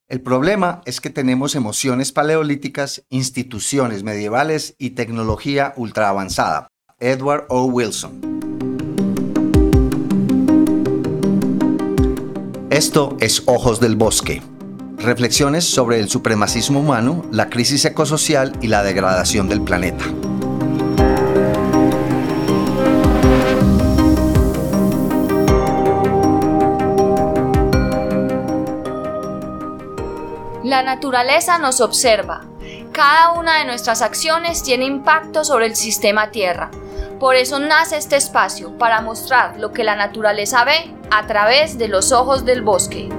El problema es que tenemos emociones paleolíticas, instituciones medievales y tecnología ultra avanzada. Edward O. Wilson. Esto es Ojos del Bosque. Reflexiones sobre el supremacismo humano, la crisis ecosocial y la degradación del planeta. La naturaleza nos observa. Cada una de nuestras acciones tiene impacto sobre el sistema Tierra. Por eso nace este espacio, para mostrar lo que la naturaleza ve a través de los ojos del bosque.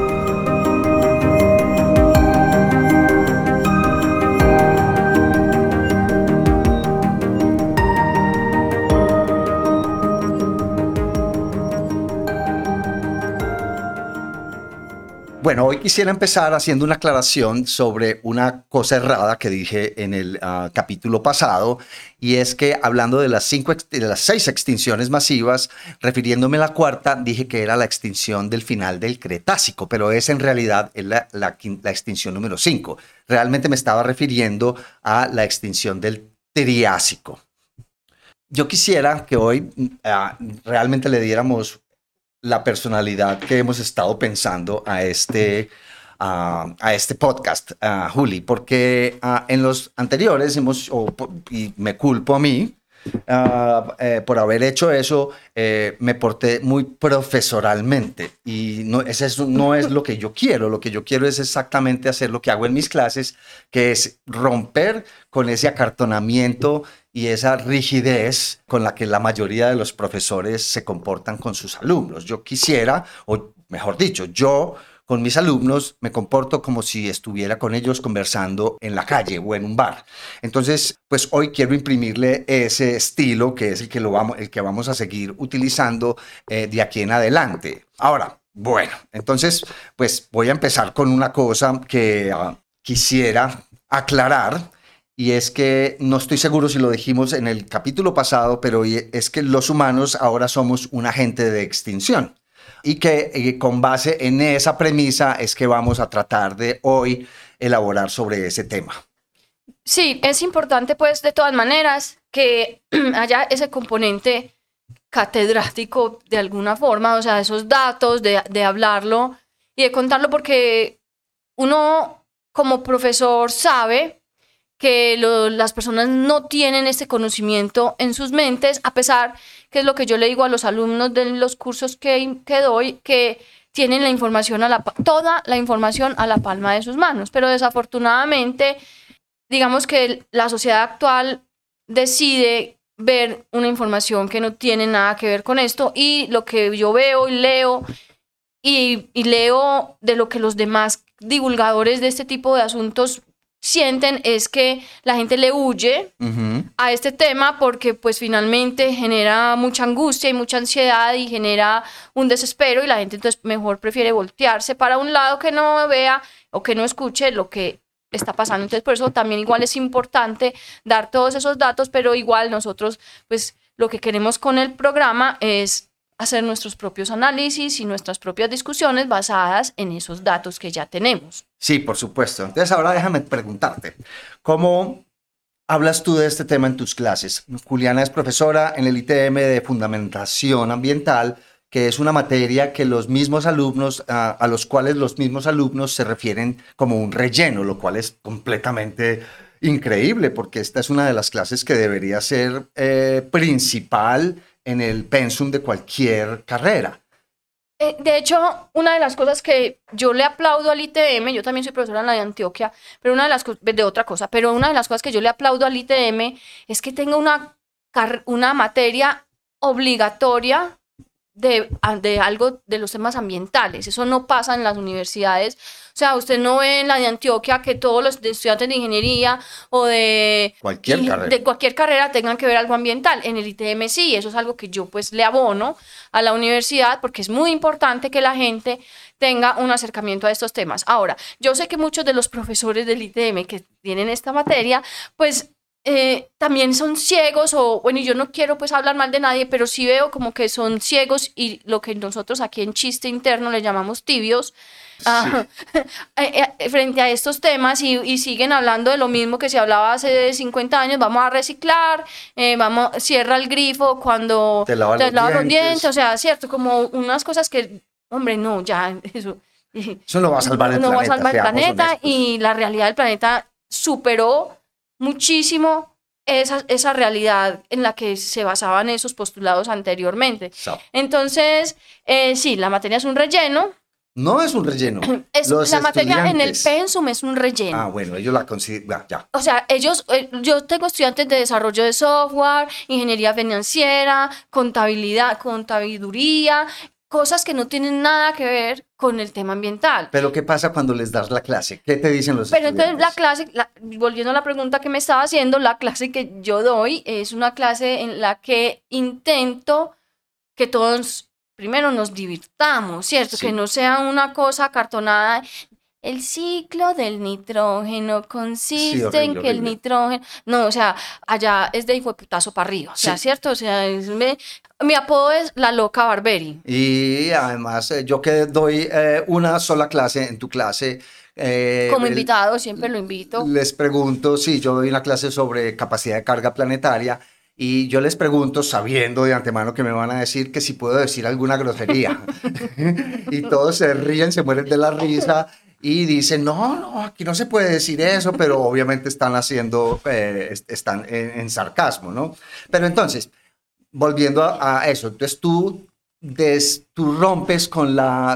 Bueno, hoy quisiera empezar haciendo una aclaración sobre una cosa errada que dije en el capítulo pasado, y es que hablando de las 6 extinciones masivas, refiriéndome a la cuarta, dije que era la extinción del final del Cretácico, pero es en realidad la extinción número 5. Realmente me estaba refiriendo a la extinción del Triásico. Yo quisiera que hoy realmente le diéramos la personalidad que hemos estado pensando a este podcast, Juli, porque en los anteriores y me culpo a mí por haber hecho eso, me porté muy profesoralmente y eso no es lo que yo quiero. Lo que yo quiero es exactamente hacer lo que hago en mis clases, que es romper con ese acartonamiento y esa rigidez con la que la mayoría de los profesores se comportan con sus alumnos. Yo quisiera, o mejor dicho, yo con mis alumnos me comporto como si estuviera con ellos conversando en la calle o en un bar. Entonces, pues hoy quiero imprimirle ese estilo que es el que vamos a seguir utilizando de aquí en adelante. Ahora, bueno, entonces, pues voy a empezar con una cosa que quisiera aclarar. Y es que no estoy seguro si lo dijimos en el capítulo pasado, pero es que los humanos ahora somos un agente de extinción. Y que con base en esa premisa es que vamos a tratar de hoy elaborar sobre ese tema. Sí, es importante pues de todas maneras que haya ese componente catedrático de alguna forma, o sea, esos datos, de hablarlo y de contarlo, porque uno como profesor sabe que las personas no tienen este conocimiento en sus mentes, a pesar que es lo que yo le digo a los alumnos de los cursos que doy, que tienen la información toda la información a la palma de sus manos. Pero desafortunadamente, digamos que la sociedad actual decide ver una información que no tiene nada que ver con esto, y lo que yo veo y leo y leo de lo que los demás divulgadores de este tipo de asuntos sienten es que la gente le huye a este tema, porque pues finalmente genera mucha angustia y mucha ansiedad y genera un desespero, y la gente entonces mejor prefiere voltearse para un lado, que no vea o que no escuche lo que está pasando. Entonces por eso también igual es importante dar todos esos datos, pero igual nosotros pues lo que queremos con el programa es hacer nuestros propios análisis y nuestras propias discusiones basadas en esos datos que ya tenemos. Sí, por supuesto. Entonces ahora déjame preguntarte, ¿cómo hablas tú de este tema en tus clases? Juliana es profesora en el ITM de Fundamentación Ambiental, que es una materia que los mismos alumnos, a los cuales los mismos alumnos se refieren como un relleno, lo cual es completamente increíble, porque esta es una de las clases que debería ser principal en el pensum de cualquier carrera. De hecho, una de las cosas que yo le aplaudo al ITM, yo también soy profesora en la de Antioquia, pero una de las cosas que yo le aplaudo al ITM es que tenga una materia obligatoria de algo de los temas ambientales. Eso no pasa en las universidades. O sea, usted no ve en la de Antioquia que todos los estudiantes de ingeniería o de cualquier carrera tengan que ver algo ambiental. En el ITM sí, eso es algo que yo pues le abono a la universidad, porque es muy importante que la gente tenga un acercamiento a estos temas. Ahora, yo sé que muchos de los profesores del ITM que tienen esta materia, pues también son ciegos, o bueno, y yo no quiero pues hablar mal de nadie, pero sí veo como que son ciegos y lo que nosotros aquí en chiste interno le llamamos tibios, frente a estos temas y siguen hablando de lo mismo que se hablaba hace 50 años, vamos a reciclar, cierra el grifo cuando te lavas los dientes, o sea, cierto, como unas cosas que, hombre, no, ya, eso no va a salvar el no planeta. va a salvar el planeta honestos. y la realidad del planeta superó muchísimo esa realidad en la que se basaban esos postulados anteriormente. Entonces, sí, la materia es un relleno. No es un relleno. La materia en el pensum es un relleno. Ah, bueno, ellos la consideran, ya. O sea, yo tengo estudiantes de desarrollo de software, ingeniería financiera, contabilidad, contabiduría, cosas que no tienen nada que ver con el tema ambiental. Pero ¿qué pasa cuando les das la clase? ¿Qué te dicen los estudiantes? Pero entonces la clase, volviendo a la pregunta que me estaba haciendo, la clase que yo doy es una clase en la que intento que todos primero nos divirtamos, ¿cierto? Sí. Que no sea una cosa acartonada. El ciclo del nitrógeno consiste horrible, en que el nitrógeno... No, o sea, allá es de hijoputazo para arriba, o sea, ¿cierto? O sea, mi apodo es la loca Barberi. Y además, yo que doy una sola clase en tu clase... como invitado, siempre lo invito. Les pregunto, sí, yo doy una clase sobre capacidad de carga planetaria y yo les pregunto, sabiendo de antemano que me van a decir que si puedo decir alguna grosería. Y todos se ríen, se mueren de la risa y dicen, no, aquí no se puede decir eso, pero obviamente están haciendo, están en sarcasmo, ¿no? Pero entonces, volviendo a eso, entonces tú rompes con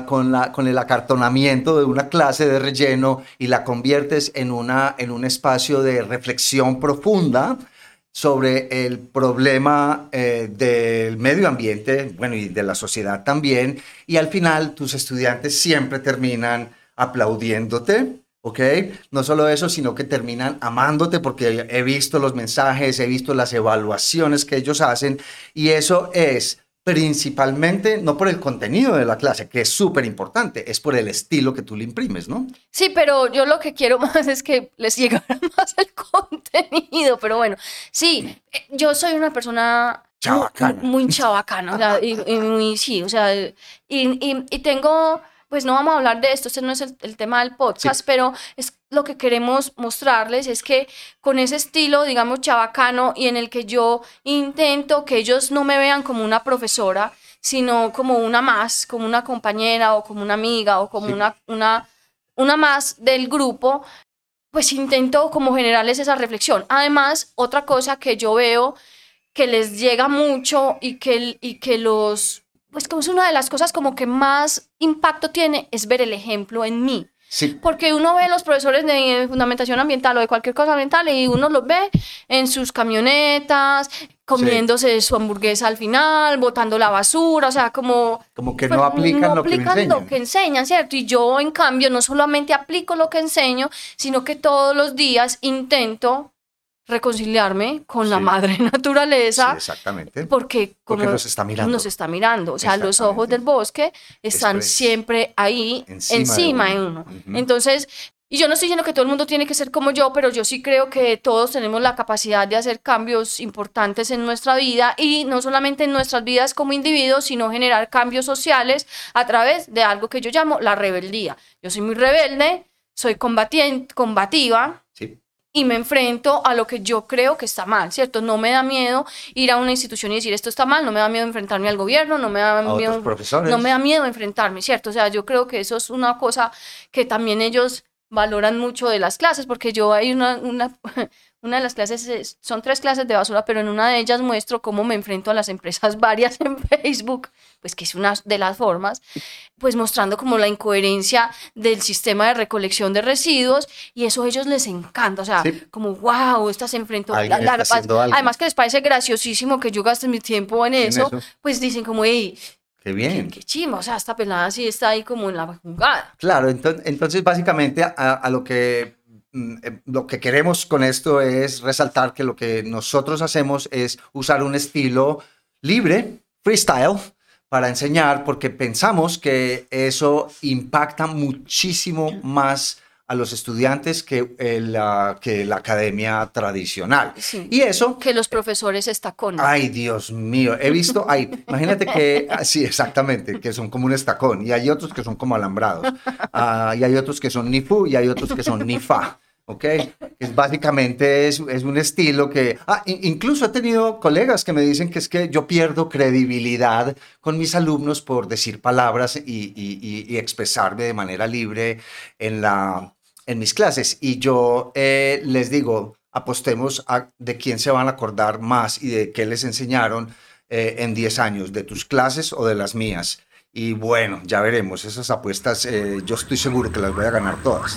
el acartonamiento de una clase de relleno y la conviertes en un espacio de reflexión profunda sobre el problema del medio ambiente, bueno, y de la sociedad también, y al final tus estudiantes siempre terminan aplaudiéndote, ¿ok? No solo eso, sino que terminan amándote porque he visto los mensajes, he visto las evaluaciones que ellos hacen, y eso es principalmente no por el contenido de la clase, que es súper importante, es por el estilo que tú le imprimes, ¿no? Sí, pero yo lo que quiero más es que les llegara más el contenido, pero bueno, sí, yo soy una persona chabacana. Muy chabacana, o sea, y muy, sí, o sea, y tengo, pues no vamos a hablar de esto, este no es el tema del podcast, sí. Pero es lo que queremos mostrarles es que con ese estilo, digamos, chabacano y en el que yo intento que ellos no me vean como una profesora, sino como una más, como una compañera o como una amiga o como una más del grupo, pues intento como generarles esa reflexión. Además, otra cosa que yo veo que les llega mucho y que los, pues como es una de las cosas como que más impacto tiene, es ver el ejemplo en mí. Sí. Porque uno ve los profesores de fundamentación ambiental o de cualquier cosa ambiental y uno los ve en sus camionetas, comiéndose su hamburguesa al final, botando la basura, o sea, como que no aplican, lo que enseñan, ¿cierto? Y yo, en cambio, no solamente aplico lo que enseño, sino que todos los días intento reconciliarme con la madre naturaleza. Sí, exactamente. Porque nos está mirando. Nos está mirando. O sea, los ojos del bosque están siempre ahí, encima de uno. Uh-huh. Entonces, y yo no estoy diciendo que todo el mundo tiene que ser como yo, pero yo sí creo que todos tenemos la capacidad de hacer cambios importantes en nuestra vida y no solamente en nuestras vidas como individuos, sino generar cambios sociales a través de algo que yo llamo la rebeldía. Yo soy muy rebelde, soy combativa. Sí. Y me enfrento a lo que yo creo que está mal, ¿cierto? No me da miedo ir a una institución y decir esto está mal, no me da miedo enfrentarme al gobierno, no me da miedo, no me da miedo enfrentarme, ¿cierto? O sea, yo creo que eso es una cosa que también ellos valoran mucho de las clases, porque yo hay una de las clases, son 3 clases de basura, pero en una de ellas muestro cómo me enfrento a las empresas varias en Facebook, pues que es una de las formas, pues mostrando como la incoherencia del sistema de recolección de residuos, y eso a ellos les encanta, o sea, como wow, estas se enfrentó, además que les parece graciosísimo que yo gaste mi tiempo en eso, pues dicen como, hey, qué bien. Qué chimo, o sea, esta pelada sí está ahí como en la jugada. Claro, entonces básicamente a lo que queremos con esto es resaltar que lo que nosotros hacemos es usar un estilo libre, freestyle, para enseñar, porque pensamos que eso impacta muchísimo más a los estudiantes que la academia tradicional. Sí. Y eso... Que los profesores estacones. Ay, Dios mío, he visto, imagínate que, sí, exactamente, que son como un estacón, y hay otros que son como alambrados, y hay otros que son ni fu, y hay otros que son ni fa. ¿Ok? Básicamente es un estilo que... incluso he tenido colegas que me dicen que es que yo pierdo credibilidad con mis alumnos por decir palabras y expresarme de manera libre en mis clases. Y yo les digo, apostemos de quién se van a acordar más y de qué les enseñaron en 10 años, de tus clases o de las mías. Y bueno, ya veremos. Esas apuestas yo estoy seguro que las voy a ganar todas.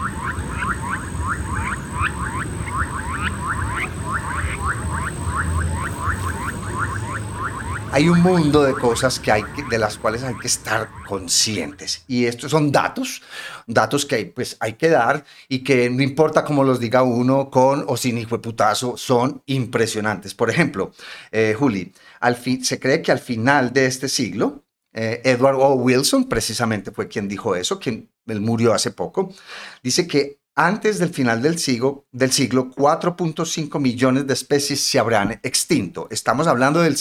Hay un mundo de cosas de las cuales hay que estar conscientes. Y estos son datos que pues, hay que dar y que no importa cómo los diga uno, con o sin hijueputazo, son impresionantes. Por ejemplo, Juli, se cree que al final de este siglo, Edward O. Wilson precisamente fue quien dijo eso, él murió hace poco, dice que antes del final del siglo 4.5 millones de especies se habrán extinto. Estamos hablando del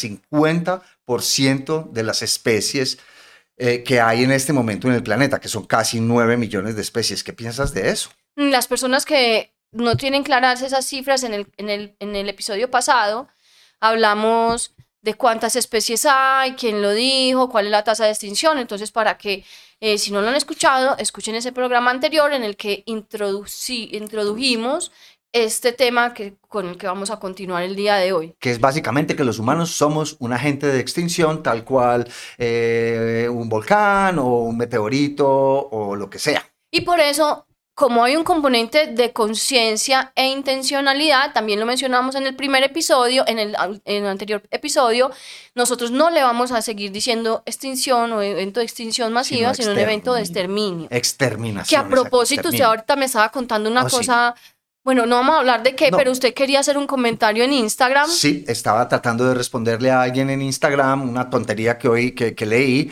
50% de las especies que hay en este momento en el planeta, que son casi 9 millones de especies. ¿Qué piensas de eso? Las personas que no tienen claras esas cifras, en el episodio pasado hablamos de cuántas especies hay, quién lo dijo, cuál es la tasa de extinción. Entonces, para que si no lo han escuchado, escuchen ese programa anterior en el que introdujimos este tema con el que vamos a continuar el día de hoy. Que es básicamente que los humanos somos un agente de extinción, tal cual un volcán o un meteorito o lo que sea. Y por eso, como hay un componente de conciencia e intencionalidad, también lo mencionamos en el primer episodio, en el anterior episodio, nosotros no le vamos a seguir diciendo extinción o evento de extinción masiva, sino un evento de exterminio. Exterminación. Que a propósito, usted ahorita me estaba contando una cosa... Sí. Bueno, no vamos a hablar de qué, pero usted quería hacer un comentario en Instagram. Sí, estaba tratando de responderle a alguien en Instagram, una tontería que leí,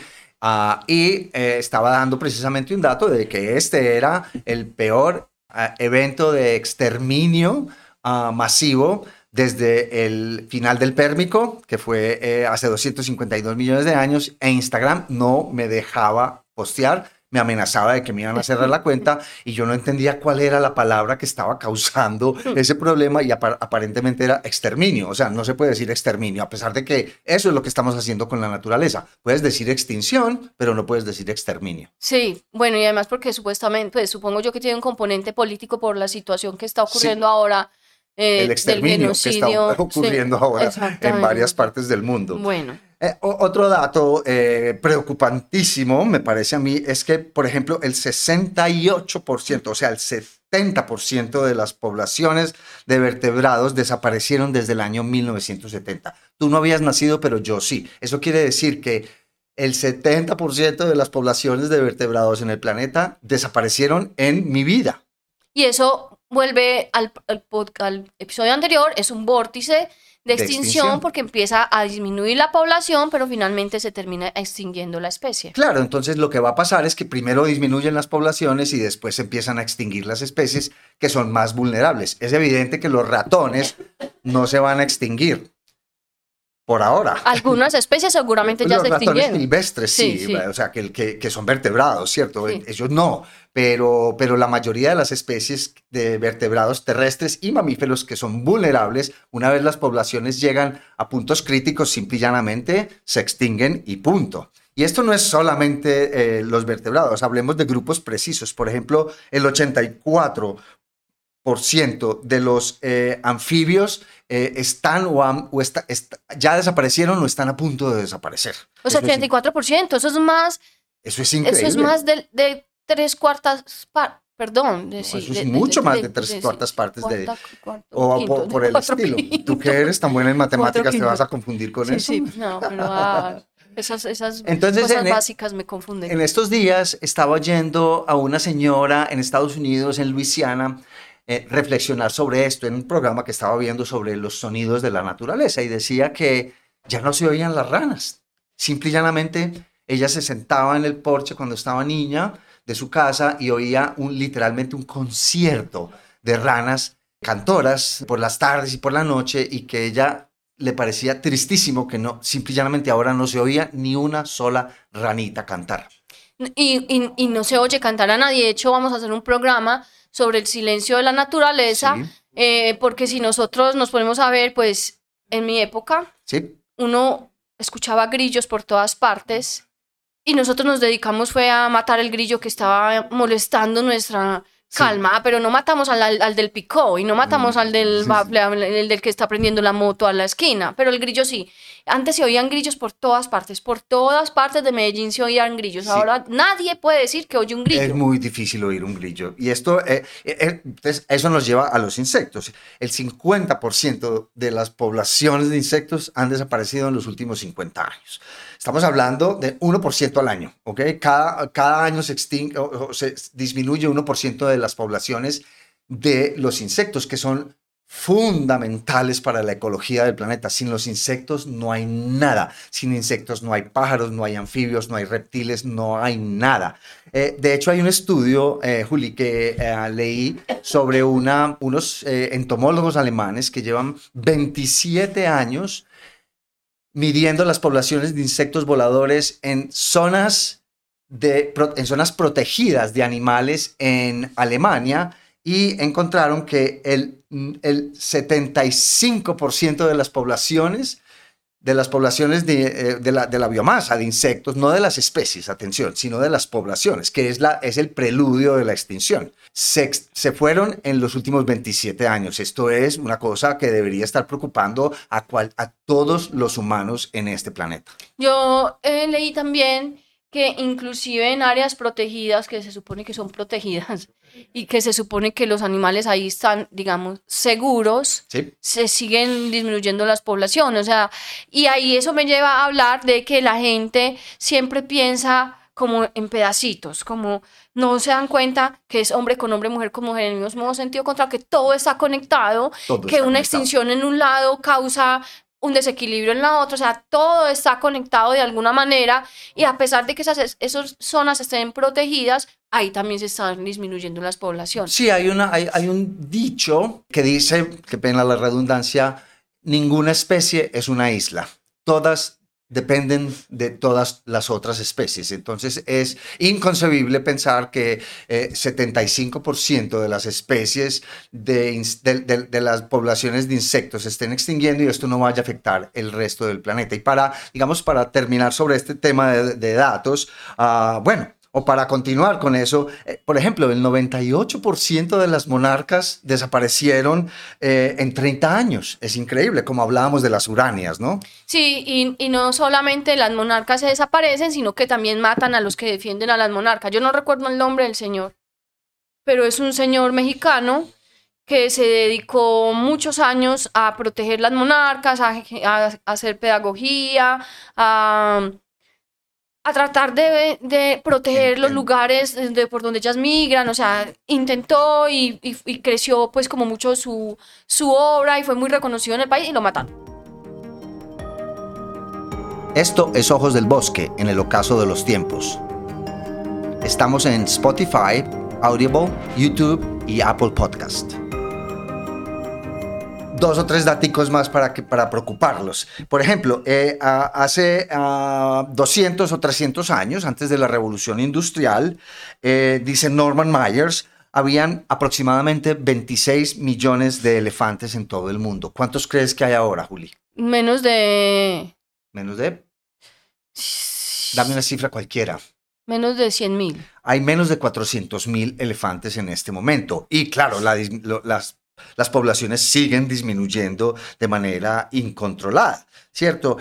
y estaba dando precisamente un dato de que este era el peor evento de exterminio masivo desde el final del Pérmico, que fue hace 252 millones de años, e Instagram no me dejaba postear. Me amenazaba de que me iban a cerrar la cuenta y yo no entendía cuál era la palabra que estaba causando ese problema y aparentemente era exterminio. O sea, no se puede decir exterminio, a pesar de que eso es lo que estamos haciendo con la naturaleza. Puedes decir extinción, pero no puedes decir exterminio. Sí, bueno, y además porque supuestamente, pues supongo yo que tiene un componente político por la situación que está ocurriendo ahora. El exterminio que está ocurriendo ahora en varias partes del mundo. Bueno. Otro dato preocupantísimo, me parece a mí, es que, por ejemplo, el 68%, o sea, el 70% de las poblaciones de vertebrados desaparecieron desde el año 1970. Tú no habías nacido, pero yo sí. Eso quiere decir que el 70% de las poblaciones de vertebrados en el planeta desaparecieron en mi vida. Y eso vuelve al episodio anterior, es un vórtice de extinción porque empieza a disminuir la población, pero finalmente se termina extinguiendo la especie. Claro, entonces lo que va a pasar es que primero disminuyen las poblaciones y después empiezan a extinguir las especies que son más vulnerables. Es evidente que los ratones no se van a extinguir por ahora. Algunas especies seguramente ya se extinguieron. Los ratones silvestres, sí. O sea, que son vertebrados, ¿cierto? Sí. Ellos no, pero la mayoría de las especies de vertebrados terrestres y mamíferos que son vulnerables, una vez las poblaciones llegan a puntos críticos, simple y llanamente se extinguen y punto. Y esto no es solamente los vertebrados, hablemos de grupos precisos. Por ejemplo, el 84% de los anfibios están ya desaparecieron o están a punto de desaparecer. O sea, 84%, eso es más... Eso es increíble. Eso es más de 3/4 partes. Perdón. Eso es mucho más de 3/4 partes o por el estilo. Tú que eres tan buena en matemáticas te vas a confundir con eso. Sí, no, pero esas Entonces, cosas básicas me confunden. En estos días estaba oyendo a una señora en Estados Unidos, en Luisiana, reflexionar sobre esto en un programa que estaba viendo sobre los sonidos de la naturaleza y decía que ya no se oían las ranas. Simple y llanamente ella se sentaba en el porche cuando estaba niña, de su casa y oía literalmente un concierto de ranas cantoras por las tardes y por la noche, y que ella le parecía tristísimo que no, simple y llanamente ahora no se oía ni una sola ranita cantar. Y no se oye cantar a nadie. De hecho, vamos a hacer un programa sobre el silencio de la naturaleza, porque si nosotros nos ponemos a ver, pues en mi época, uno escuchaba grillos por todas partes y nosotros nos dedicamos fue a matar el grillo que estaba molestando nuestra calma, pero no matamos al del picó y no matamos al del bafle, el del que está prendiendo la moto a la esquina, pero el grillo sí. Antes se oían grillos por todas partes de Medellín se oían grillos. Ahora nadie puede decir que oye un grillo. Es muy difícil oír un grillo. Y esto, entonces, eso nos lleva a los insectos. El 50% de las poblaciones de insectos han desaparecido en los últimos 50 años. Estamos hablando de 1% al año, ¿ok? Cada año se disminuye 1% de las poblaciones de los insectos, que son fundamentales para la ecología del planeta. Sin los insectos no hay nada. Sin insectos no hay pájaros, no hay anfibios, no hay reptiles, no hay nada. De hecho, hay un estudio, Juli, que leí sobre unos entomólogos alemanes que llevan 27 años midiendo las poblaciones de insectos voladores en zonas protegidas de animales en Alemania, y encontraron que el 75% de las poblaciones de la biomasa de insectos, no de las especies, atención, sino de las poblaciones, que es el preludio de la extinción, se fueron en los últimos 27 años. Esto es una cosa que debería estar preocupando a todos los humanos en este planeta. Yo leí también que inclusive en áreas protegidas, que se supone que son protegidas y que se supone que los animales ahí están, digamos, seguros, se siguen disminuyendo las poblaciones. O sea, y ahí eso me lleva a hablar de que la gente siempre piensa como en pedacitos, como no se dan cuenta que es hombre con hombre, mujer con mujer, en el mismo sentido contrario, que todo está conectado, que una extinción en un lado causa un desequilibrio en la otra. O sea, todo está conectado de alguna manera, y a pesar de que esas zonas estén protegidas, ahí también se están disminuyendo las poblaciones. Sí, hay un dicho que dice, qué pena la redundancia, ninguna especie es una isla. Todas dependen de todas las otras especies. Entonces es inconcebible pensar que 75% de las especies de las poblaciones de insectos se estén extinguiendo y esto no vaya a afectar el resto del planeta. Y para terminar sobre este tema de datos, o para continuar con eso, por ejemplo, el 98% de las monarcas desaparecieron en 30 años. Es increíble, como hablábamos de las uranias, ¿no? Sí, y no solamente las monarcas se desaparecen, sino que también matan a los que defienden a las monarcas. Yo no recuerdo el nombre del señor, pero es un señor mexicano que se dedicó muchos años a proteger las monarcas, a hacer pedagogía, a tratar de proteger los lugares por donde ellas migran. O sea, intentó y creció pues como mucho su obra, y fue muy reconocido en el país, y lo mataron. Esto es Ojos del Bosque, en el ocaso de los tiempos. Estamos en Spotify, Audible, YouTube y Apple Podcast. 2 o 3 daticos más para preocuparlos. Por ejemplo, hace 200 o 300 años, antes de la Revolución Industrial, dice Norman Myers, habían aproximadamente 26 millones de elefantes en todo el mundo. ¿Cuántos crees que hay ahora, Juli? Menos de... Dame una cifra cualquiera. Menos de 100,000. Hay menos de 400,000 elefantes en este momento. Y claro, las poblaciones siguen disminuyendo de manera incontrolada, ¿cierto?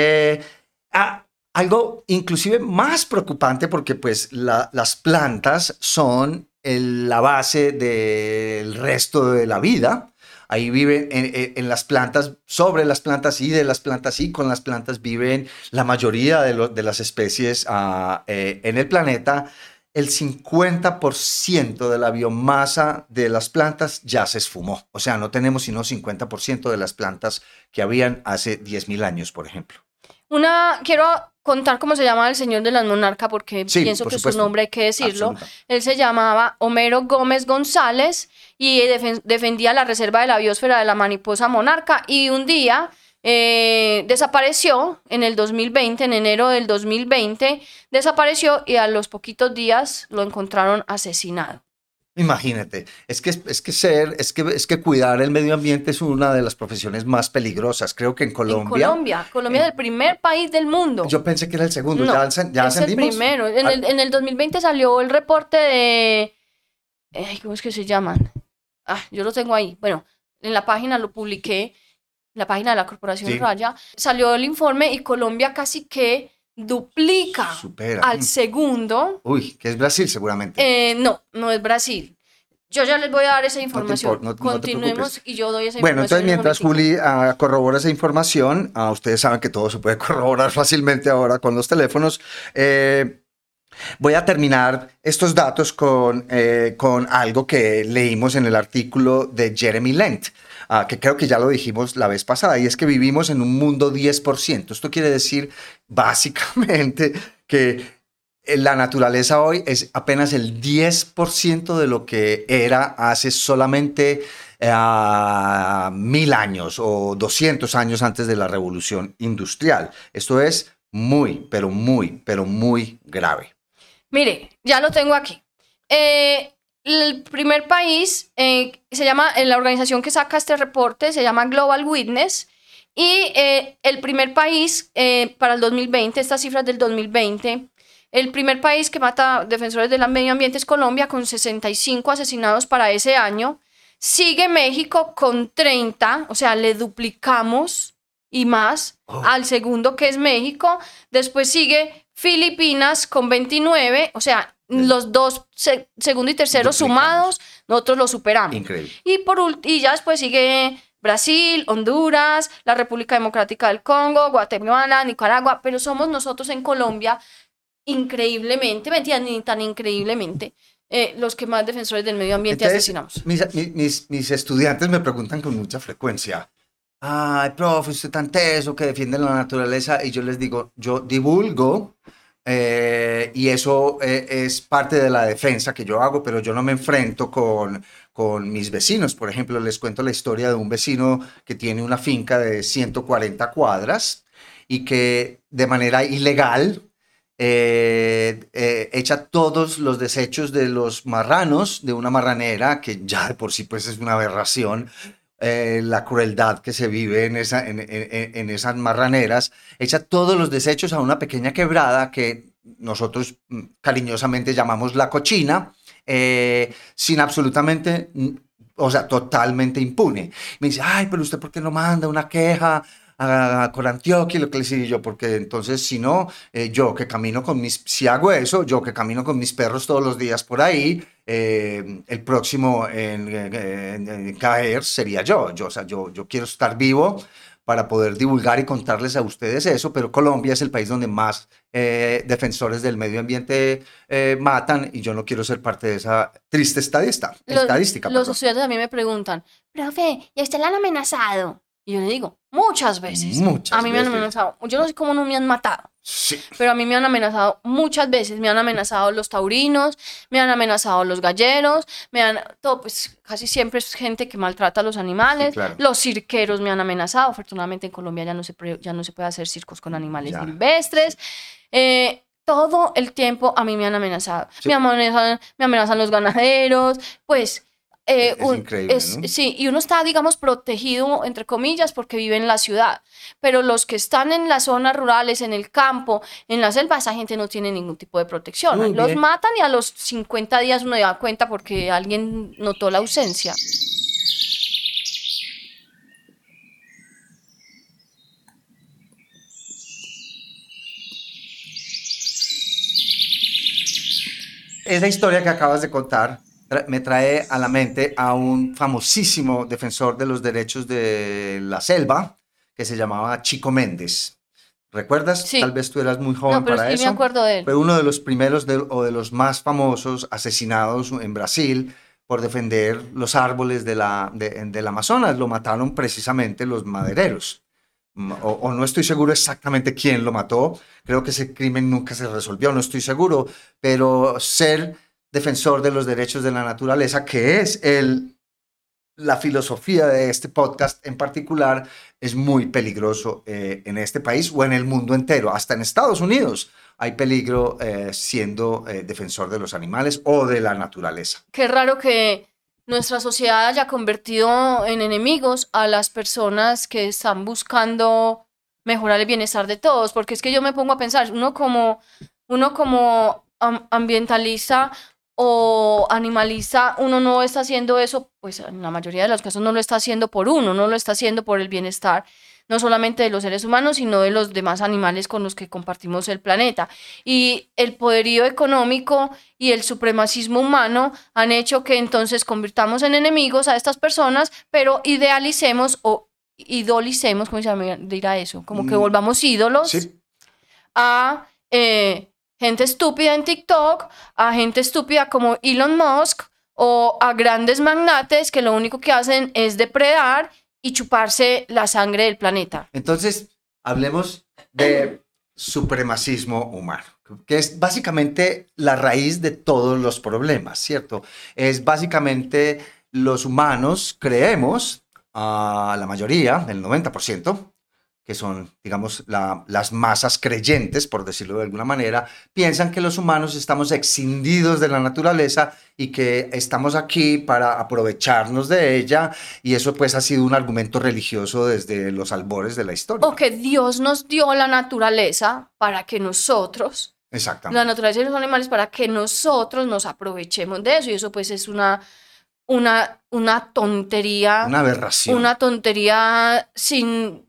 Algo inclusive más preocupante, porque pues las plantas son la base del resto de la vida. Ahí viven en las plantas, sobre las plantas y de las plantas, y con las plantas viven la mayoría de las especies en el planeta. El 50% de la biomasa de las plantas ya se esfumó. O sea, no tenemos sino 50% de las plantas que habían hace 10,000 años, por ejemplo. Quiero contar cómo se llamaba el señor de las monarcas, porque Sí, pienso por que supuesto. su nombre hay que decirlo. Absolutamente. Él se llamaba Homero Gómez González y defendía la reserva de la biosfera de la mariposa monarca, y un día desapareció en el 2020, en enero del 2020, desapareció y a los poquitos días lo encontraron asesinado. Imagínate, es que cuidar el medio ambiente es una de las profesiones más peligrosas. Creo que en En Colombia, Colombia es el primer país del mundo. yo pensé que era el segundo. No, Ya es el ascendimos? primero. Ah, En el 2020 salió el reporte de... ¿cómo es que se llaman? Yo lo tengo ahí. Bueno, en la página lo publiqué, en la página de la Corporación sí, Raya. Salió el informe y Colombia casi que duplica supera. al segundo. Uy, que es Brasil seguramente. No es Brasil. Yo ya les voy a dar esa No te información. no te Continuemos preocupes. y yo doy esa Bueno, información entonces en un mientras momentico. Juli corrobora esa información, ustedes saben que todo se puede corroborar fácilmente ahora con los teléfonos. Voy a terminar estos datos con algo que leímos en el artículo de Jeremy Lent, que creo que ya lo dijimos la vez pasada, y es que vivimos en un mundo 10%. Esto quiere decir básicamente que la naturaleza hoy es apenas el 10% de lo que era hace solamente 1000 años o 200 años antes de la revolución industrial. Esto es muy, pero muy grave. Mire, ya lo tengo aquí. El primer país se llama, la organización que saca este reporte se llama Global Witness, y el primer país para el 2020, estas cifras del 2020, el primer país que mata defensores del medio ambiente es Colombia, con 65 asesinados para ese año. Sigue México con 30, o sea, le duplicamos y más al segundo, que es México. Después sigue Filipinas con 29, o sea, los dos, segundo y tercero Duplicamos. Sumados, nosotros lo superamos. Increíble. Y ya después sigue Brasil, Honduras, la República Democrática del Congo, Guatemala, Nicaragua, pero somos nosotros en Colombia, increíblemente, mentira, ni tan increíblemente, los que más defensores del medio ambiente asesinamos. Mis estudiantes me preguntan con mucha frecuencia, ay, profe, usted tan teso que defiende la naturaleza, y yo les digo, yo divulgo, y eso es parte de la defensa que yo hago, pero yo no me enfrento con mis vecinos. Por ejemplo, les cuento la historia de un vecino que tiene una finca de 140 cuadras y que de manera ilegal echa todos los desechos de los marranos de una marranera, que ya de por sí pues es una aberración. La crueldad que se vive en esas marraneras, echa todos los desechos a una pequeña quebrada que nosotros cariñosamente llamamos La Cochina, sin absolutamente, o sea, totalmente impune. Me dice, ay, pero usted ¿por qué no manda una queja con Antioquia? Y lo que le decía yo, porque entonces si no, yo que camino con si hago eso, yo que camino con mis perros todos los días por ahí, el próximo en caer sería yo. O sea, yo quiero estar vivo para poder divulgar y contarles a ustedes eso, pero Colombia es el país donde más defensores del medio ambiente matan, y yo no quiero ser parte de esa triste estadística. Los estudiantes a mí me preguntan, profe, ¿y a usted le han amenazado? Y yo le digo, muchas veces. A mí me han amenazado. Yo no sé cómo no me han matado. Sí. Pero a mí me han amenazado muchas veces. Me han amenazado los taurinos, me han amenazado los galleros, pues casi siempre es gente que maltrata a los animales. Sí, claro. Los cirqueros me han amenazado. Afortunadamente en Colombia ya no se puede hacer circos con animales silvestres. Todo el tiempo a mí me han amenazado. Sí. Me amenazan los ganaderos, pues... es increíble, ¿no? Sí, y uno está, digamos, protegido, entre comillas, porque vive en la ciudad, pero los que están en las zonas rurales, en el campo, en la selva, esa gente no tiene ningún tipo de protección. Los matan y a los 50 días uno da cuenta porque alguien notó la ausencia. Esa historia que acabas de contar me trae a la mente a un famosísimo defensor de los derechos de la selva que se llamaba Chico Méndez. ¿Recuerdas? Sí. Tal vez tú eras muy joven para eso. Sí, me acuerdo de él. Fue uno de los primeros o de los más famosos asesinados en Brasil por defender los árboles del Amazonas. Lo mataron precisamente los madereros. o no estoy seguro exactamente quién lo mató. Creo que ese crimen nunca se resolvió, no estoy seguro, pero ser defensor de los derechos de la naturaleza, que es la filosofía de este podcast en particular, es muy peligroso en este país o en el mundo entero. Hasta en Estados Unidos hay peligro siendo defensor de los animales o de la naturaleza. Qué raro que nuestra sociedad haya convertido en enemigos a las personas que están buscando mejorar el bienestar de todos, porque es que yo me pongo a pensar, uno como ambientalista o animalista, uno no está haciendo eso, pues en la mayoría de los casos no lo está haciendo por uno, no lo está haciendo por el bienestar, no solamente de los seres humanos, sino de los demás animales con los que compartimos el planeta. Y el poderío económico y el supremacismo humano han hecho que entonces convirtamos en enemigos a estas personas, pero idealicemos o idolicemos, ¿cómo se dirá eso? Como que volvamos ídolos Sí. a gente estúpida en TikTok, a gente estúpida como Elon Musk o a grandes magnates que lo único que hacen es depredar y chuparse la sangre del planeta. Entonces, hablemos de supremacismo humano, que es básicamente la raíz de todos los problemas, ¿cierto? Es básicamente los humanos creemos, la mayoría, el 90%, que son, digamos, las masas creyentes, por decirlo de alguna manera, piensan que los humanos estamos escindidos de la naturaleza y que estamos aquí para aprovecharnos de ella, y eso pues ha sido un argumento religioso desde los albores de la historia. O que Dios nos dio la naturaleza para que nosotros, Exactamente. la naturaleza y los animales, para que nosotros nos aprovechemos de eso, y eso pues es una tontería. Una aberración. Una tontería sin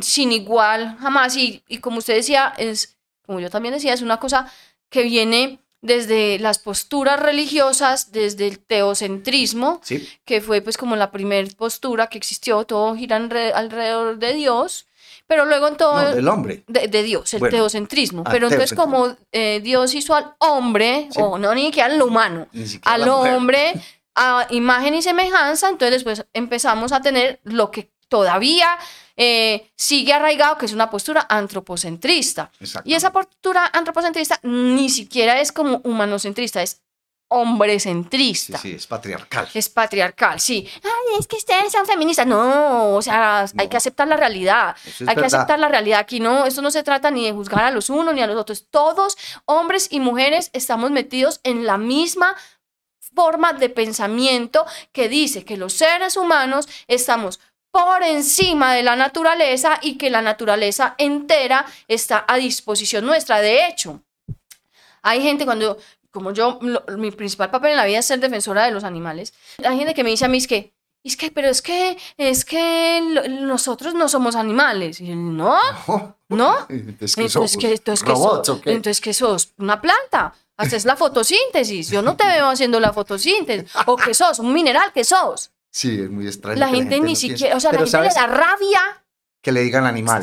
igual jamás, y como usted decía, como yo también decía, es una cosa que viene desde las posturas religiosas, desde el teocentrismo, Sí. que fue pues como la primera postura que existió, todo gira alrededor de Dios, pero luego en todo... No, del hombre. De Dios, el teocentrismo. Pero entonces teocentrismo. como Dios hizo al hombre, Sí. o no, ni siquiera al humano, al hombre a imagen y semejanza, entonces pues empezamos a tener lo que todavía sigue arraigado, que es una postura antropocentrista. Y esa postura antropocentrista ni siquiera es como humanocentrista, es hombrecentrista. Sí, es patriarcal. Es patriarcal, sí. Ay, es que ustedes son feministas. No, o sea, hay que aceptar la realidad. Hay que aceptar la realidad. Aquí no, esto no se trata ni de juzgar a los unos ni a los otros. Todos, hombres y mujeres, estamos metidos en la misma forma de pensamiento que dice que los seres humanos estamos por encima de la naturaleza y que la naturaleza entera está a disposición nuestra. De hecho, hay gente como yo, mi principal papel en la vida es ser defensora de los animales. Hay gente que me dice a mí, es que nosotros no somos animales. Y yo, ¿no? Entonces, ¿qué sos? Una planta. Haces la fotosíntesis. Yo no te veo haciendo la fotosíntesis. ¿O qué sos? ¿Un mineral? ¿Qué sos? Sí, es muy extraño. La gente ni siquiera, o sea, la gente le da rabia que le digan animal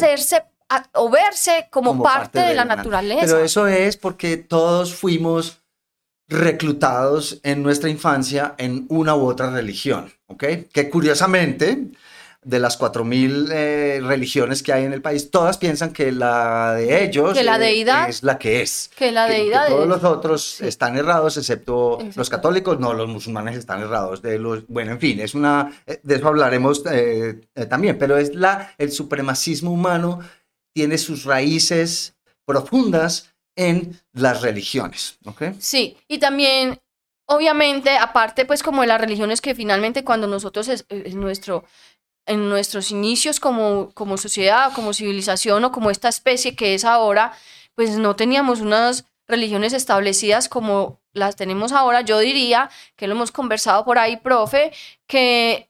o verse como parte de la naturaleza. Pero eso es porque todos fuimos reclutados en nuestra infancia en una u otra religión, ¿ok? Que curiosamente, de las 4.000 religiones que hay en el país, todas piensan que la de ellos que la deidad es la que es. Que la deidad que todos los otros están errados, excepto los católicos. No, los musulmanes están errados. Bueno, en fin, de eso hablaremos también, pero el supremacismo humano tiene sus raíces profundas en las religiones, ¿ok? Sí, y también, obviamente, aparte, pues como de las religiones que finalmente cuando nosotros en nuestros inicios como sociedad, como civilización o como esta especie que es ahora, pues no teníamos unas religiones establecidas como las tenemos ahora. Yo diría, que lo hemos conversado por ahí, profe, que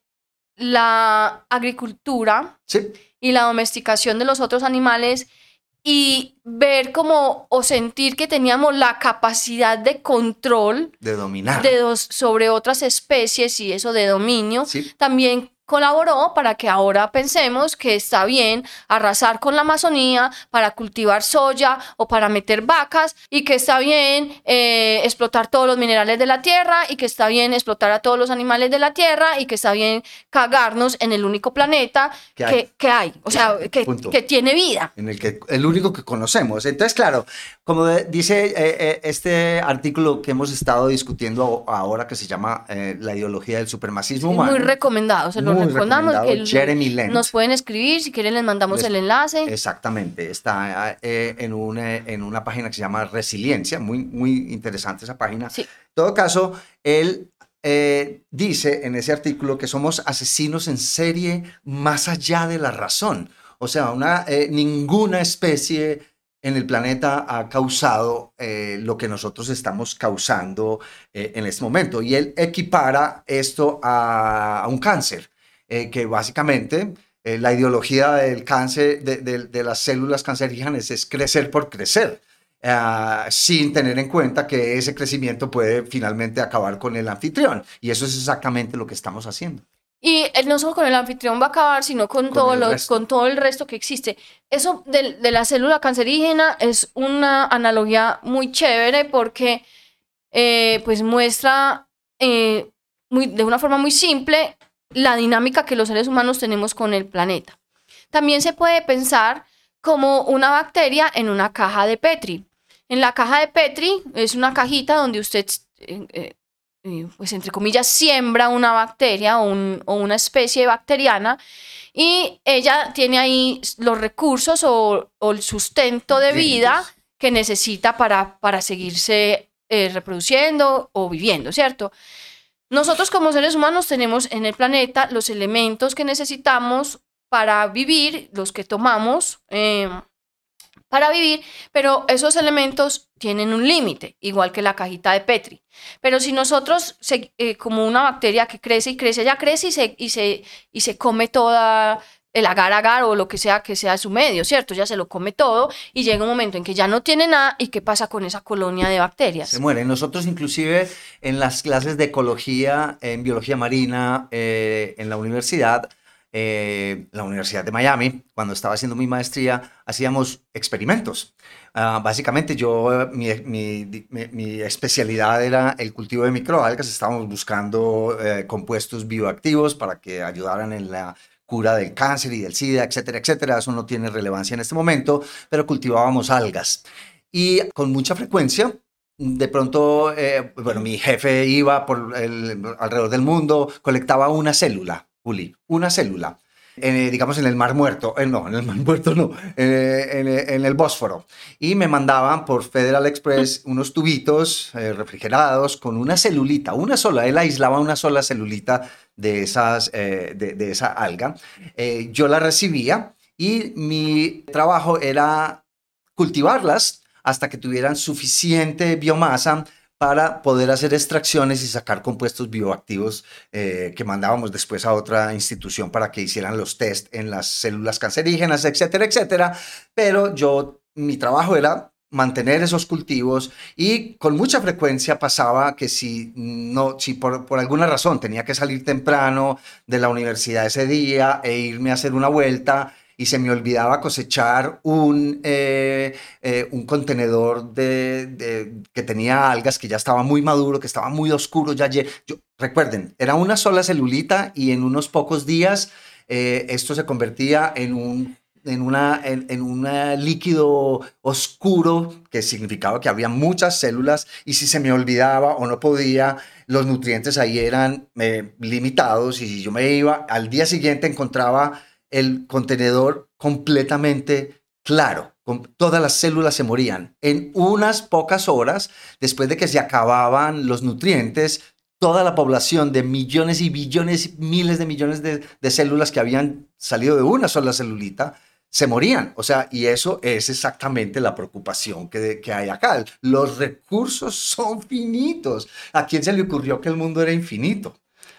la agricultura y la domesticación de los otros animales y ver como o sentir que teníamos la capacidad de control, de dominar sobre otras especies y eso de dominio, también colaboró para que ahora pensemos que está bien arrasar con la Amazonía para cultivar soya o para meter vacas, y que está bien explotar todos los minerales de la tierra, y que está bien explotar a todos los animales de la tierra, y que está bien cagarnos en el único planeta que hay, o sea, que tiene vida. En el único que conocemos. Entonces, claro, como dice este artículo que hemos estado discutiendo ahora, que se llama La ideología del supremacismo humano. Muy recomendado, se lo recomendamos. Que Jeremy Lent. Nos pueden escribir, si quieren les mandamos el enlace. Exactamente, está en una página que se llama Resiliencia, muy interesante esa página. Sí. En todo caso, él dice en ese artículo que somos asesinos en serie más allá de la razón. O sea, ninguna especie en el planeta ha causado lo que nosotros estamos causando en este momento. Y él equipara esto a un cáncer, que básicamente la ideología del cáncer, de las células cancerígenas, es crecer por crecer, sin tener en cuenta que ese crecimiento puede finalmente acabar con el anfitrión. Y eso es exactamente lo que estamos haciendo. Y no solo con el anfitrión va a acabar, sino con todo el resto que existe. Eso de la célula cancerígena es una analogía muy chévere, porque pues muestra de una forma muy simple la dinámica que los seres humanos tenemos con el planeta. También se puede pensar como una bacteria en una caja de Petri. En la caja de Petri es una cajita donde usted pues entre comillas siembra una bacteria o una especie bacteriana, y ella tiene ahí los recursos o el sustento de vida que necesita para seguirse reproduciendo o viviendo, ¿cierto? Nosotros como seres humanos tenemos en el planeta los elementos que necesitamos para vivir, los que tomamos para vivir, pero esos elementos tienen un límite, igual que la cajita de Petri. Pero si nosotros, como una bacteria que crece y crece, ella crece y se come toda el agar-agar o lo que sea su medio, ¿cierto? Ya se lo come todo, y llega un momento en que ya no tiene nada. ¿Y qué pasa con esa colonia de bacterias? Se mueren. Nosotros inclusive en las clases de ecología, en biología marina, en la universidad de Miami, cuando estaba haciendo mi maestría, hacíamos experimentos. Básicamente mi especialidad era el cultivo de microalgas. Estábamos buscando compuestos bioactivos para que ayudaran en la cura del cáncer y del SIDA, etcétera, etcétera. Eso no tiene relevancia en este momento, pero cultivábamos algas. Y con mucha frecuencia, de pronto, mi jefe iba alrededor del mundo, colectaba una célula, Juli, una célula, digamos en el Mar Muerto, en el Mar Muerto no, en el Bósforo, y me mandaban por Federal Express unos tubitos refrigerados con una celulita, una sola. Él aislaba una sola celulita de esa alga. Yo la recibía y mi trabajo era cultivarlas hasta que tuvieran suficiente biomasa para poder hacer extracciones y sacar compuestos bioactivos que mandábamos después a otra institución para que hicieran los test en las células cancerígenas, etcétera, etcétera. Pero mi trabajo era mantener esos cultivos, y con mucha frecuencia pasaba que si por alguna razón tenía que salir temprano de la universidad ese día e irme a hacer una vuelta, y se me olvidaba cosechar un contenedor que tenía algas, que ya estaba muy maduro, que estaba muy oscuro. Recuerden, era una sola celulita, y en unos pocos días esto se convertía en un líquido oscuro, que significaba que había muchas células, y si se me olvidaba o no podía, los nutrientes ahí eran limitados, y si yo me iba, al día siguiente encontraba el contenedor completamente claro, todas las células se morían. En unas pocas horas, después de que se acababan los nutrientes, toda la población de millones y billones, miles de millones de células que habían salido de una sola celulita, se morían. O sea, y eso es exactamente la preocupación que hay acá. Los recursos son finitos. ¿A quién se le ocurrió que el mundo era infinito?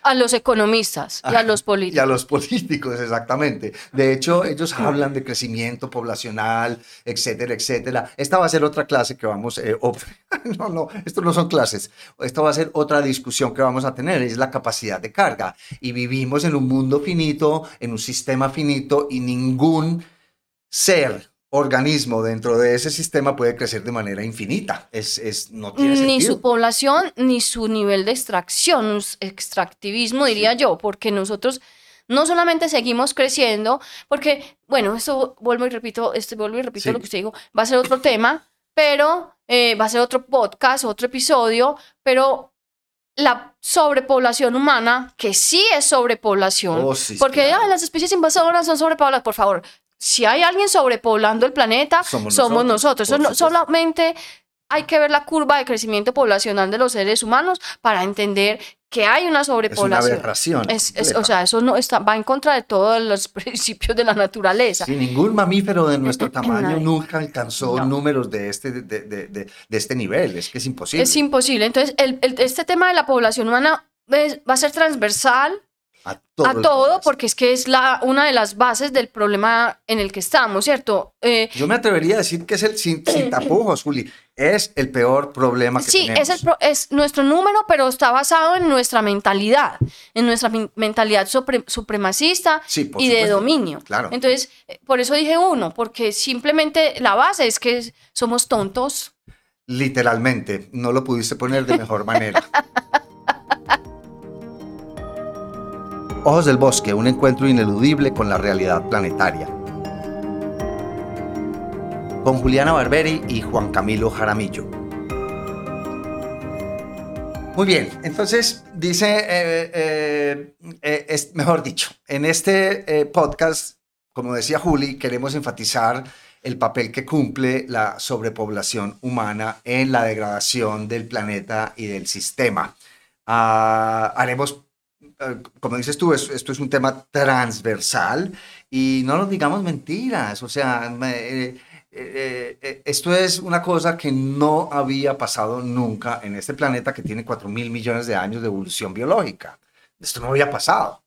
A los economistas y a los políticos. Y a los políticos, exactamente. De hecho, ellos hablan de crecimiento poblacional, etcétera, etcétera. Esta va a ser otra clase que vamos... no, esto no son clases. Esta va a ser otra discusión que vamos a tener, es la capacidad de carga. Y vivimos en un mundo finito, en un sistema finito, y ningún organismo dentro de ese sistema puede crecer de manera infinita. No tiene sentido. Ni su población, ni su nivel de extracción, extractivismo, diría yo, porque nosotros no solamente seguimos creciendo, porque, bueno, esto vuelvo y repito Sí. lo que usted dijo, va a ser otro tema, pero va a ser otro podcast, otro episodio, pero la sobrepoblación humana, que sí es sobrepoblación, Sí, porque claro. las especies invasoras son sobrepobladas, por favor. Si hay alguien sobrepoblando el planeta, somos nosotros. Solamente hay que ver la curva de crecimiento poblacional de los seres humanos para entender que hay una sobrepoblación. Es una aberración. O sea, eso no va en contra de todos los principios de la naturaleza. Sí, ningún mamífero de nuestro tamaño nunca alcanzó No. números de este nivel. Es que es imposible. Es imposible. Entonces, este tema de la población humana va a ser transversal a todo, porque es que es una de las bases del problema en el que estamos, ¿cierto? Yo me atrevería a decir que es sin tapujos, Juli, es el peor problema que tenemos. Sí, es nuestro número, pero está basado en nuestra mentalidad supremacista y de dominio. Claro. Entonces, por eso dije porque simplemente la base es que somos tontos. Literalmente, no lo pudiste poner de mejor manera. Ojos del Bosque, un encuentro ineludible con la realidad planetaria. Con Juliana Barberi y Juan Camilo Jaramillo. Muy bien, entonces dice, mejor dicho, en este podcast, como decía Juli, queremos enfatizar el papel que cumple la sobrepoblación humana en la degradación del planeta y del sistema. Haremos, como dices tú, esto es un tema transversal y no nos digamos mentiras, o sea, esto es una cosa que no había pasado nunca en este planeta que tiene 4.000 millones de años de evolución biológica. Esto no había pasado.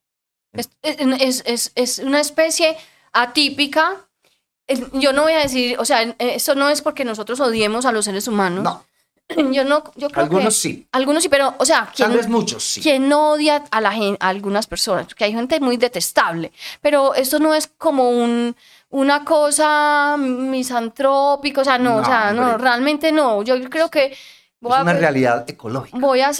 Es una especie atípica. Yo no voy a decir, o sea, eso no es porque nosotros odiemos a los seres humanos. No. Yo creo algunos que, sí. Algunos sí, pero, o sea, tal vez muchos sí. ¿Quién no odia a algunas personas? Porque hay gente muy detestable. Pero esto no es como una cosa misantrópica, o sea, no, realmente no. Yo creo que es una realidad ecológica. No voy a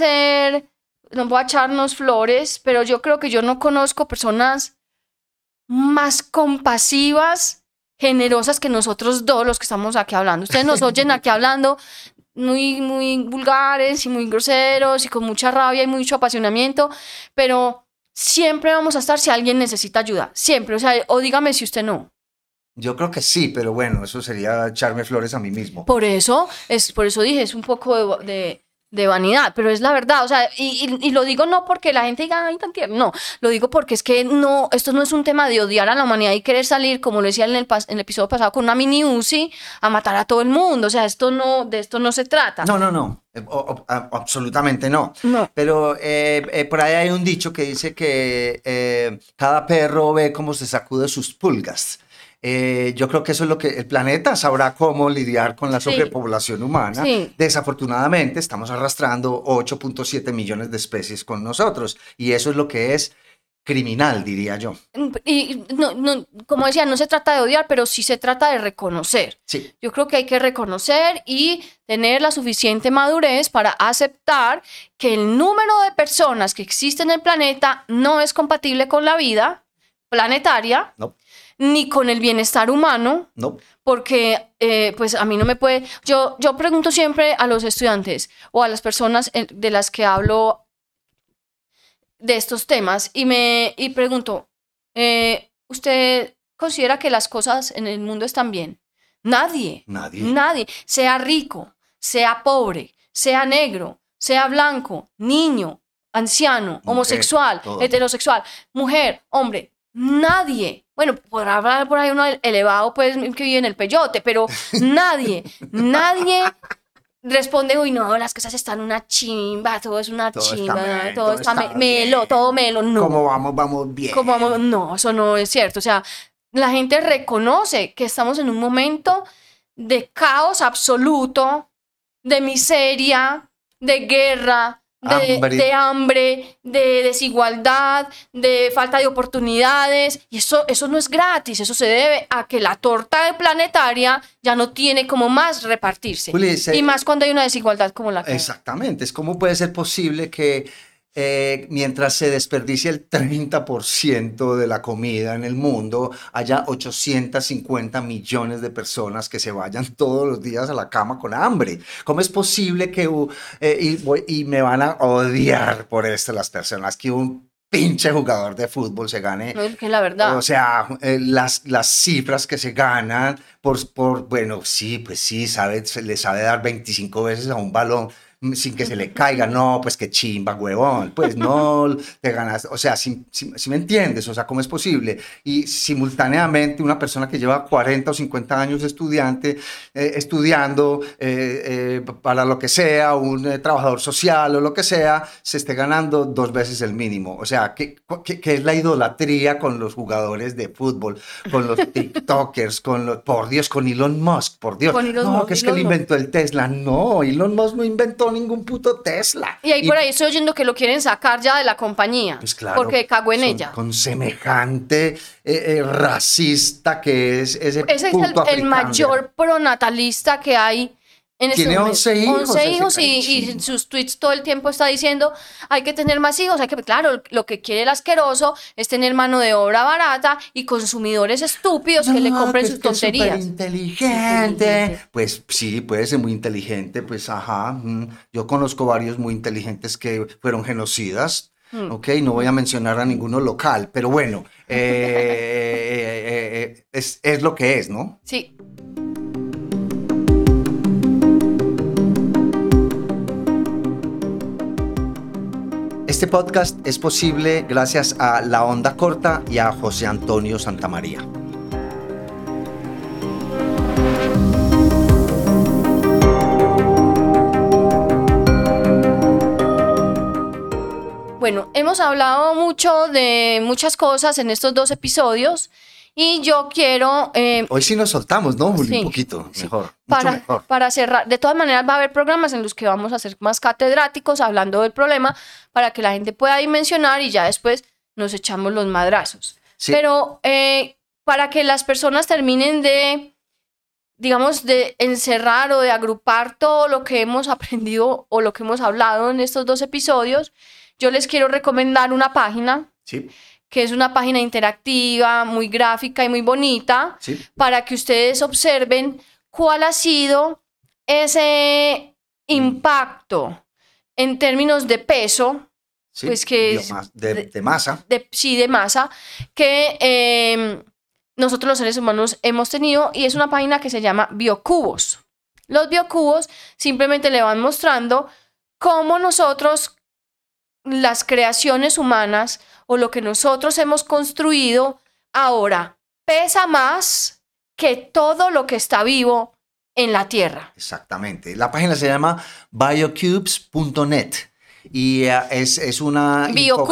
echarnos flores, pero yo creo que yo no conozco personas más compasivas, generosas que nosotros dos, los que estamos aquí hablando. Ustedes nos oyen aquí hablando muy vulgares y muy groseros y con mucha rabia y mucho apasionamiento, pero siempre vamos a estar si alguien necesita ayuda, siempre, o sea, o dígame si usted no. Yo creo que sí, pero bueno, eso sería echarme flores a mí mismo. Por eso dije, es un poco de vanidad, pero es la verdad, o sea, y lo digo no porque la gente diga, ay, tan tierno, no, lo digo porque es que esto no es un tema de odiar a la humanidad y querer salir, como lo decía en el episodio pasado, con una mini Uzi a matar a todo el mundo, o sea, de esto no se trata. No, absolutamente no. Pero por ahí hay un dicho que dice que cada perro ve cómo se sacude sus pulgas. Yo creo que eso es lo que el planeta sabrá cómo lidiar con la sobrepoblación humana. Sí. Desafortunadamente estamos arrastrando 8.7 millones de especies con nosotros y eso es lo que es criminal, diría yo. Y como decía, no se trata de odiar, pero sí se trata de reconocer. Sí. Yo creo que hay que reconocer y tener la suficiente madurez para aceptar que el número de personas que existen en el planeta no es compatible con la vida planetaria. No. Ni con el bienestar humano, no. Porque pues a mí no me puede... Yo pregunto siempre a los estudiantes o a las personas de las que hablo de estos temas y pregunto, ¿usted considera que las cosas en el mundo están bien? Nadie. Sea rico, sea pobre, sea negro, sea blanco, niño, anciano, mujer, homosexual, todo. Heterosexual, mujer, hombre, nadie. Bueno, podrá hablar por ahí uno elevado, pues, que vive en el peyote, pero nadie responde, uy, no, las cosas están una chimba, todo es una Todo chimba, está todo está melo, bien. todo melo, no. ¿Cómo vamos bien? No, eso no es cierto. O sea, la gente reconoce que estamos en un momento de caos absoluto, de miseria, de guerra, de hambre, de desigualdad, de falta de oportunidades. Y eso no es gratis, eso se debe a que la torta planetaria ya no tiene como más repartirse. Juli, y más cuando hay una desigualdad como la que hay. Exactamente, es cómo puede ser posible que mientras se desperdicia el 30% de la comida en el mundo, haya 850 millones de personas que se vayan todos los días a la cama con hambre. ¿Cómo es posible que, y me van a odiar por esto las personas, que un pinche jugador de fútbol se gane? No, es que la verdad. O sea, las cifras que se ganan bueno, sí, pues sí, le sabe dar 25 veces a un balón sin que se le caiga. No, pues qué chimba, huevón. Pues no, te ganas. O sea, si me entiendes, o sea, ¿cómo es posible? Y simultáneamente una persona que lleva 40 o 50 años estudiando para lo que sea, un trabajador social o lo que sea, se esté ganando 2 veces el mínimo. O sea, ¿qué es la idolatría con los jugadores de fútbol, con los TikTokers, por Dios, con Elon Musk, por Dios? No, que es que él inventó el Tesla. No, Elon Musk no inventó ningún puto Tesla. Y ahí por ahí estoy oyendo que lo quieren sacar ya de la compañía. Pues claro, porque cagó en ella. Con semejante racista que es ese puto es el mayor pronatalista que hay en este Tiene momento. 11 hijos. 11 hijos y en sus tweets todo el tiempo está diciendo hay que tener más hijos, claro, lo que quiere el asqueroso es tener mano de obra barata y consumidores estúpidos que le compren sus tonterías. Es inteligente. Pues sí, puede ser muy inteligente, pues ajá. Yo conozco varios muy inteligentes que fueron genocidas. Ok, no voy a mencionar a ninguno local, pero bueno, es lo que es, ¿no? Sí. Este podcast es posible gracias a La Onda Corta y a José Antonio Santamaría. Bueno, hemos hablado mucho de muchas cosas en estos 2 episodios y yo quiero... Hoy sí nos soltamos, ¿no, Juli? Sí, un poquito, sí. mejor, mucho mejor. Para cerrar, de todas maneras va a haber programas en los que vamos a ser más catedráticos hablando del problema para que la gente pueda dimensionar y ya después nos echamos los madrazos. Sí. Pero para que las personas terminen de, digamos, de encerrar o de agrupar todo lo que hemos aprendido o lo que hemos hablado en estos 2 episodios, yo les quiero recomendar una página. Sí. Que es una página interactiva, muy gráfica y muy bonita, sí, para que ustedes observen cuál ha sido ese impacto en términos de peso, sí, pues que de masa. De masa, que nosotros los seres humanos hemos tenido, y es una página que se llama Biocubos. Los biocubos simplemente le van mostrando cómo nosotros, las creaciones humanas, o lo que nosotros hemos construido, ahora pesa más que todo lo que está vivo en la Tierra. Exactamente. La página se llama biocubes.net y es una...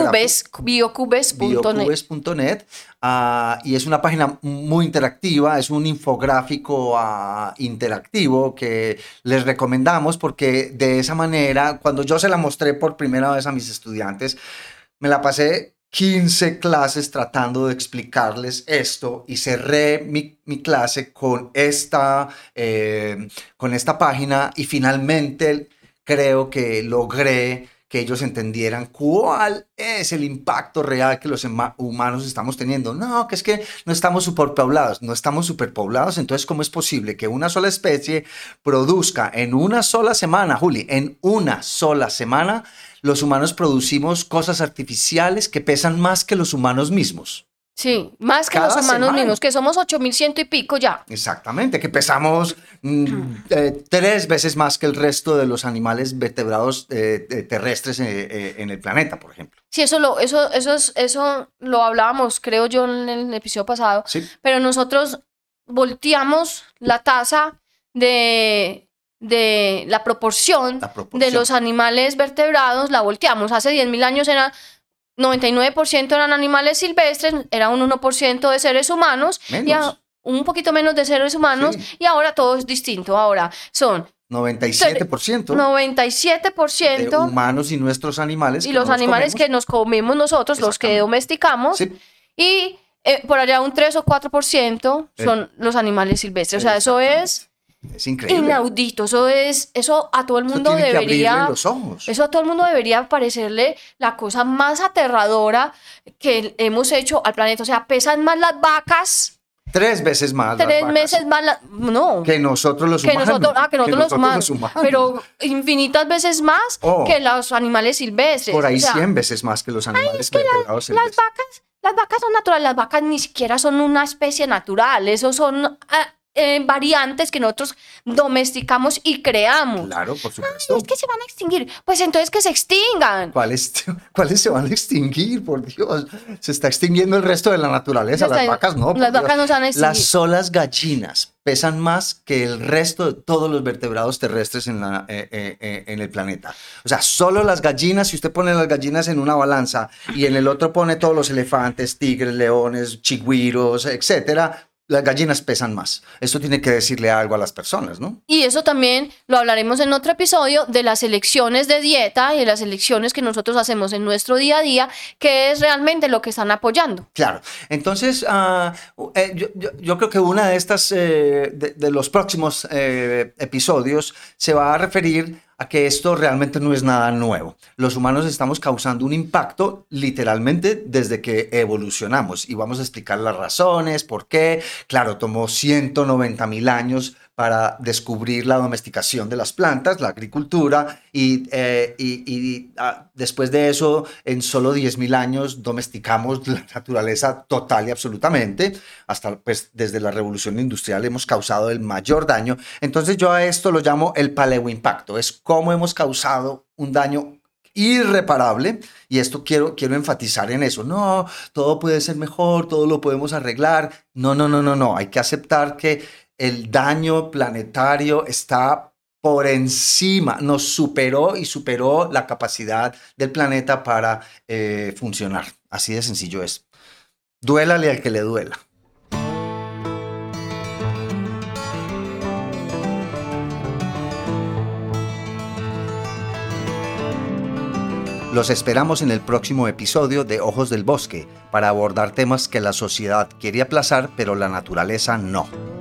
Biocubes.net. Y es una página muy interactiva, es un infográfico interactivo que les recomendamos porque de esa manera, cuando yo se la mostré por primera vez a mis estudiantes, me la pasé 15 clases tratando de explicarles esto y cerré mi clase con esta página y finalmente creo que logré que ellos entendieran cuál es el impacto real que los humanos estamos teniendo. No, que es que no estamos superpoblados, entonces ¿cómo es posible que una sola especie produzca en una sola semana, Juli, en una sola semana, los humanos producimos cosas artificiales que pesan más que los humanos mismos? Sí, más que los humanos mismos, que somos 8.100 y pico ya. Exactamente, que pesamos 3 veces más que el resto de los animales vertebrados terrestres en el planeta, por ejemplo. Sí, eso lo hablábamos, creo yo, en el episodio pasado. Sí. Pero nosotros volteamos la taza de de la proporción de los animales vertebrados la volteamos. Hace 10.000 años era 99% eran animales silvestres, era un 1% de seres humanos, un poquito menos de seres humanos, y ahora todo es distinto. Ahora son 97% de humanos y nuestros animales. Y los animales que nos comemos nosotros, los que domesticamos, y por allá un 3 o 4% son los animales silvestres. O sea, eso es increíble. Inaudito. Eso a todo el mundo debería. Eso a todo el mundo debería parecerle la cosa más aterradora que hemos hecho al planeta. O sea, pesan más las vacas. 3 veces más. 3 veces más. No. Que nosotros los humanos. Que nosotros los humanos. Pero infinitas veces más que los animales silvestres. Por ahí 100 veces más que los animales vertebrados silvestres. Las vacas son naturales. Las vacas ni siquiera son una especie natural. Esos son variantes que nosotros domesticamos y creamos. Claro, por supuesto. Es que se van a extinguir. Pues entonces que se extingan. ¿Cuáles se van a extinguir? Por Dios. Se está extinguiendo el resto de la naturaleza. Las vacas no. Las vacas no se van a extinguir. Las solas gallinas pesan más que el resto de todos los vertebrados terrestres en el planeta. O sea, solo las gallinas, si usted pone las gallinas en una balanza y en el otro pone todos los elefantes, tigres, leones, chigüiros, etcétera, las gallinas pesan más. Esto tiene que decirle algo a las personas, ¿no? Y eso también lo hablaremos en otro episodio de las elecciones de dieta y de las elecciones que nosotros hacemos en nuestro día a día, que es realmente lo que están apoyando. Claro. Entonces, yo creo que una de estas, de los próximos episodios se va a referir a que esto realmente no es nada nuevo. Los humanos estamos causando un impacto literalmente desde que evolucionamos y vamos a explicar las razones, por qué. Claro, tomó 190.000 años para descubrir la domesticación de las plantas, la agricultura, y después de eso, en solo 10.000 años, domesticamos la naturaleza total y absolutamente. Hasta pues, desde la revolución industrial hemos causado el mayor daño. Entonces yo a esto lo llamo el paleoimpacto. Es cómo hemos causado un daño irreparable, y esto quiero enfatizar en eso. No, todo puede ser mejor, todo lo podemos arreglar. No. Hay que aceptar que el daño planetario está por encima, nos superó la capacidad del planeta para funcionar. Así de sencillo es. Duélale al que le duela. Los esperamos en el próximo episodio de Ojos del Bosque para abordar temas que la sociedad quiere aplazar, pero la naturaleza no.